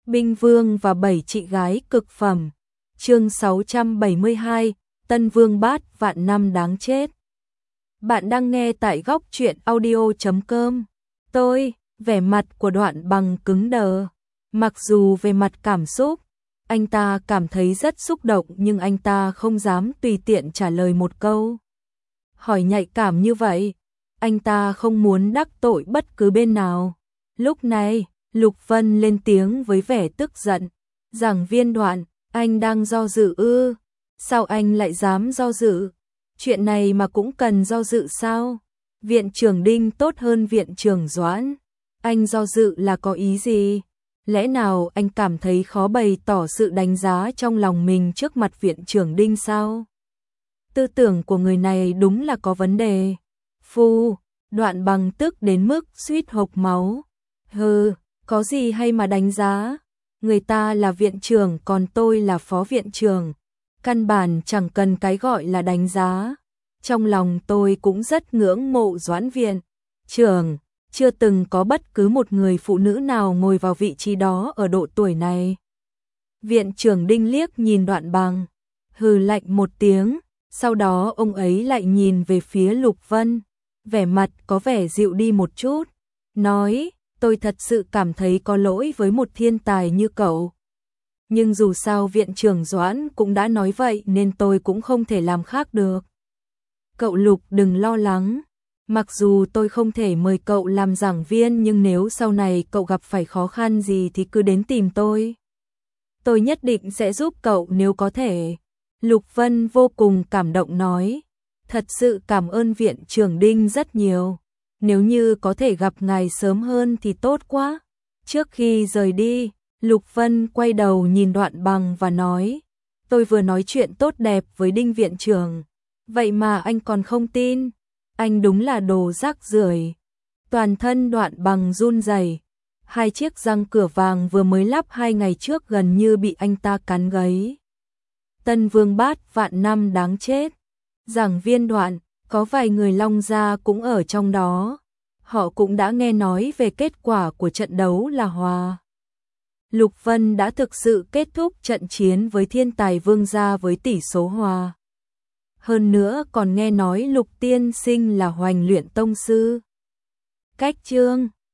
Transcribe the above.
Binh Vương và 7 chị gái cực phẩm. Chương 672, Tân Vương Bát vạn năm đáng chết. Bạn đang nghe tại góc truyện audio.com. Vẻ mặt của Đoạn Bằng cứng đờ. Mặc dù về mặt cảm xúc, anh ta cảm thấy rất xúc động nhưng anh ta không dám tùy tiện trả lời một câu hỏi nhạy cảm như vậy. Anh ta không muốn đắc tội bất cứ bên nào. Lúc này, Lục Vân lên tiếng với vẻ tức giận. Giảng viên Đoạn, anh đang do dự ư? Sao anh lại dám do dự? Chuyện này mà cũng cần do dự sao? Viện trưởng Đinh tốt hơn viện trưởng Doãn. Anh do dự là có ý gì? Lẽ nào anh cảm thấy khó bày tỏ sự đánh giá trong lòng mình trước mặt viện trưởng Đinh sao? Tư tưởng của người này đúng là có vấn đề. Đoạn Bằng tức đến mức suýt hộc máu. Hừ, có gì hay mà đánh giá? Người ta là viện trưởng còn tôi là phó viện trưởng. Căn bản chẳng cần cái gọi là đánh giá. Trong lòng tôi cũng rất ngưỡng mộ Doãn viện trưởng. Chưa từng có bất cứ một người phụ nữ nào ngồi vào vị trí đó ở độ tuổi này. Viện trưởng Đinh liếc nhìn Đoạn Bằng, hừ lạnh một tiếng, sau đó ông ấy lại nhìn về phía Lục Vân, vẻ mặt có vẻ dịu đi một chút, nói, tôi thật sự cảm thấy có lỗi với một thiên tài như cậu. Nhưng dù sao viện trưởng Doãn cũng đã nói vậy nên tôi cũng không thể làm khác được. Cậu Lục đừng lo lắng. Mặc dù tôi không thể mời cậu làm giảng viên nhưng nếu sau này cậu gặp phải khó khăn gì thì cứ đến tìm tôi. Tôi nhất định sẽ giúp cậu nếu có thể. Lục Vân vô cùng cảm động nói. Thật sự cảm ơn viện trưởng Đinh rất nhiều. Nếu như có thể gặp ngài sớm hơn thì tốt quá. Trước khi rời đi, Lục Vân quay đầu nhìn Đoạn Bằng và nói. Tôi vừa nói chuyện tốt đẹp với Đinh viện trưởng. Vậy mà anh còn không tin. Anh đúng là đồ rác rưởi. Toàn thân Đoạn Bằng run rẩy. Hai chiếc răng cửa vàng vừa mới lắp 2 ngày trước gần như bị anh ta cắn gãy. Tân Vương Bát vạn năm đáng chết. Giảng viên Đoạn, có vài người Long Gia cũng ở trong đó. Họ cũng đã nghe nói về kết quả của trận đấu là hòa. Lục Vân đã thực sự kết thúc trận chiến với thiên tài Vương Gia với tỷ số hòa. Hơn nữa còn nghe nói Lục tiên sinh là Hoành Luyện tông sư. Cách chương